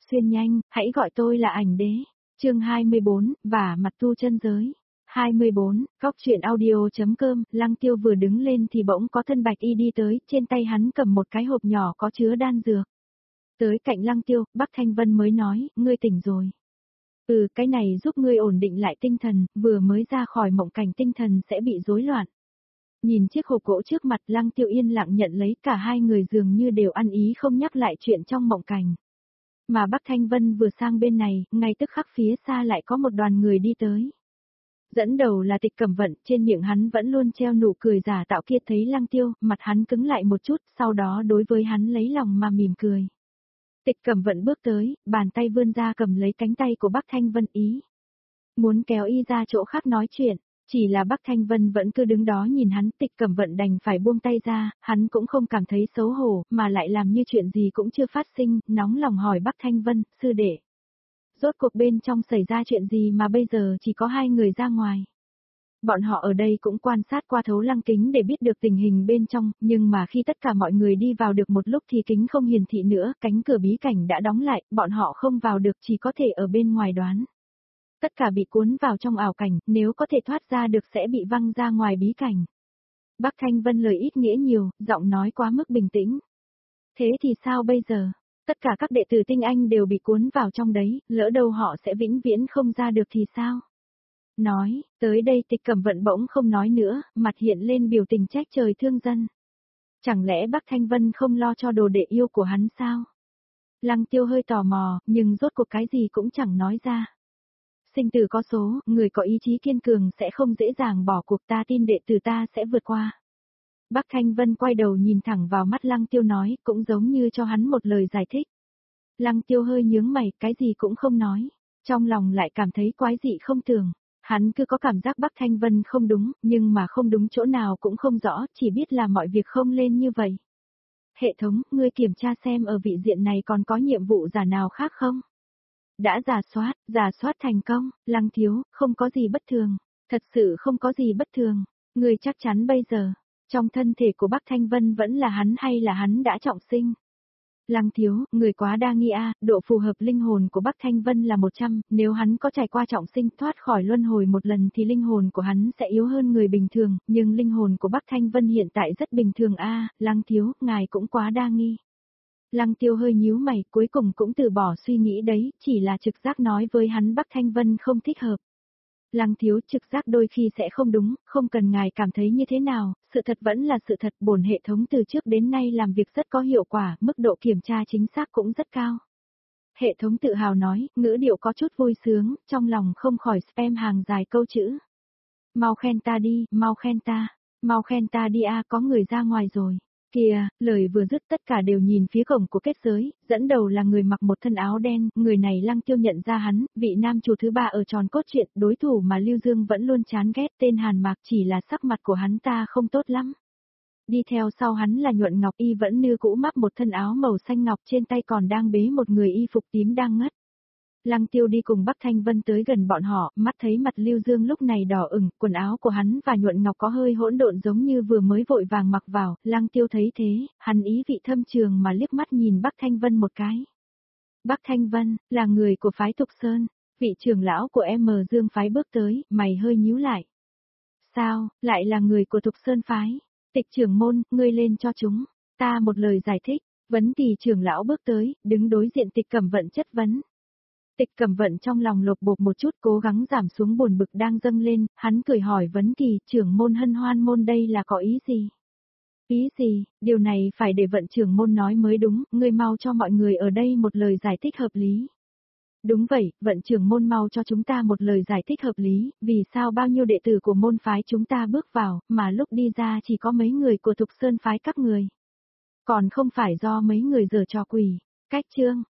xuyên nhanh, hãy gọi tôi là ảnh đế. Chương 24, và mặt tu chân giới. 24, góc truyện audio.com, Lăng Tiêu vừa đứng lên thì bỗng có thân bạch y đi tới, trên tay hắn cầm một cái hộp nhỏ có chứa đan dược. Tới cạnh Lăng Tiêu, Bắc Thanh Vân mới nói, ngươi tỉnh rồi. Cái này giúp ngươi ổn định lại tinh thần, vừa mới ra khỏi mộng cảnh tinh thần sẽ bị rối loạn. Nhìn chiếc hộp gỗ trước mặt, Lăng Tiêu yên lặng nhận lấy, cả hai người dường như đều ăn ý không nhắc lại chuyện trong mộng cảnh. Mà Bắc Thanh Vân vừa sang bên này, ngay tức khắc phía xa lại có một đoàn người đi tới. Dẫn đầu là Tịch Cẩm Vận, trên miệng hắn vẫn luôn treo nụ cười giả tạo kia, thấy Lăng Tiêu, mặt hắn cứng lại một chút, sau đó đối với hắn lấy lòng mà mỉm cười. Tịch Cẩm Vận bước tới, bàn tay vươn ra cầm lấy cánh tay của Bắc Thanh Vân ý. Muốn kéo y ra chỗ khác nói chuyện, chỉ là Bắc Thanh Vân vẫn cứ đứng đó nhìn hắn, Tịch Cẩm Vận đành phải buông tay ra, hắn cũng không cảm thấy xấu hổ, mà lại làm như chuyện gì cũng chưa phát sinh, nóng lòng hỏi Bắc Thanh Vân, sư đệ. Rốt cuộc bên trong xảy ra chuyện gì mà bây giờ chỉ có hai người ra ngoài. Bọn họ ở đây cũng quan sát qua thấu lăng kính để biết được tình hình bên trong, nhưng mà khi tất cả mọi người đi vào được một lúc thì kính không hiển thị nữa, cánh cửa bí cảnh đã đóng lại, bọn họ không vào được, chỉ có thể ở bên ngoài đoán. Tất cả bị cuốn vào trong ảo cảnh, nếu có thể thoát ra được sẽ bị văng ra ngoài bí cảnh. Bắc Thanh Vân lời ít nghĩa nhiều, giọng nói quá mức bình tĩnh. Thế thì sao bây giờ? Tất cả các đệ tử tinh anh đều bị cuốn vào trong đấy, lỡ đâu họ sẽ vĩnh viễn không ra được thì sao? Nói, tới đây Tịch Cẩm Vận bỗng không nói nữa, mặt hiện lên biểu tình trách trời thương dân. Chẳng lẽ Bắc Thanh Vân không lo cho đồ đệ yêu của hắn sao? Lăng Tiêu hơi tò mò, nhưng rốt cuộc cái gì cũng chẳng nói ra. Sinh tử có số, người có ý chí kiên cường sẽ không dễ dàng bỏ cuộc, ta tin đệ tử ta sẽ vượt qua. Bắc Thanh Vân quay đầu nhìn thẳng vào mắt Lăng Tiêu nói, cũng giống như cho hắn một lời giải thích. Lăng Tiêu hơi nhướng mày, cái gì cũng không nói, trong lòng lại cảm thấy quái dị không tưởng. Hắn cứ có cảm giác Bắc Thanh Vân không đúng, nhưng mà không đúng chỗ nào cũng không rõ, chỉ biết là mọi việc không lên như vậy. Hệ thống, ngươi kiểm tra xem ở vị diện này còn có nhiệm vụ giả nào khác không? Đã giả soát thành công, Lăng thiếu, không có gì bất thường, thật sự không có gì bất thường, ngươi chắc chắn bây giờ, trong thân thể của Bắc Thanh Vân vẫn là hắn hay là hắn đã trọng sinh? Lăng thiếu, người quá đa nghi độ phù hợp linh hồn của Bắc Thanh Vân là 100, nếu hắn có trải qua trọng sinh thoát khỏi luân hồi một lần thì linh hồn của hắn sẽ yếu hơn người bình thường, nhưng linh hồn của Bắc Thanh Vân hiện tại rất bình thường Lăng thiếu, ngài cũng quá đa nghi. Lăng Tiêu hơi nhíu mày, cuối cùng cũng từ bỏ suy nghĩ đấy, chỉ là trực giác nói với hắn Bắc Thanh Vân không thích hợp. Lăng thiếu, trực giác đôi khi sẽ không đúng, không cần ngài cảm thấy như thế nào, sự thật vẫn là sự thật, bổn hệ thống từ trước đến nay làm việc rất có hiệu quả, mức độ kiểm tra chính xác cũng rất cao. Hệ thống tự hào nói, ngữ điệu có chút vui sướng, trong lòng không khỏi spam hàng dài câu chữ. Mau khen ta đi, mau khen ta đi có người ra ngoài rồi. Kìa, lời vừa dứt tất cả đều nhìn phía cổng của kết giới, dẫn đầu là người mặc một thân áo đen, người này Lăng Tiêu nhận ra hắn, vị nam chủ thứ ba ở tròn cốt truyện, đối thủ mà Lưu Dương vẫn luôn chán ghét, tên Hàn Mạc, chỉ là sắc mặt của hắn ta không tốt lắm. Đi theo sau hắn là Nhuận Ngọc Y vẫn như cũ mắc một thân áo màu xanh ngọc, trên tay còn đang bế một người y phục tím đang ngất. Lăng Tiêu đi cùng Bắc Thanh Vân tới gần bọn họ, mắt thấy mặt Lưu Dương lúc này đỏ ửng, quần áo của hắn và Nhuận Ngọc có hơi hỗn độn giống như vừa mới vội vàng mặc vào, Lăng Tiêu thấy thế, hắn ý vị thâm trường mà liếc mắt nhìn Bắc Thanh Vân một cái. Bắc Thanh Vân, là người của phái Thục Sơn, vị trưởng lão của M Dương phái bước tới, mày hơi nhíu lại. Sao, lại là người của Thục Sơn phái? Tịch trưởng môn, ngươi lên cho chúng, ta một lời giải thích, Vấn Kỳ trưởng lão bước tới, đứng đối diện Tịch Cẩm Vận chất vấn. Tịch Cẩm Vận trong lòng lột bột một chút, cố gắng giảm xuống buồn bực đang dâng lên, hắn cười hỏi Vấn Kỳ, trưởng môn Hân Hoan môn đây là có ý gì? Ý gì, điều này phải để Vận trưởng môn nói mới đúng, ngươi mau cho mọi người ở đây một lời giải thích hợp lý. Đúng vậy, Vận trưởng môn mau cho chúng ta một lời giải thích hợp lý, vì sao bao nhiêu đệ tử của môn phái chúng ta bước vào, mà lúc đi ra chỉ có mấy người của Thục Sơn phái các người. Còn không phải do mấy người giở trò quỷ. Cách chương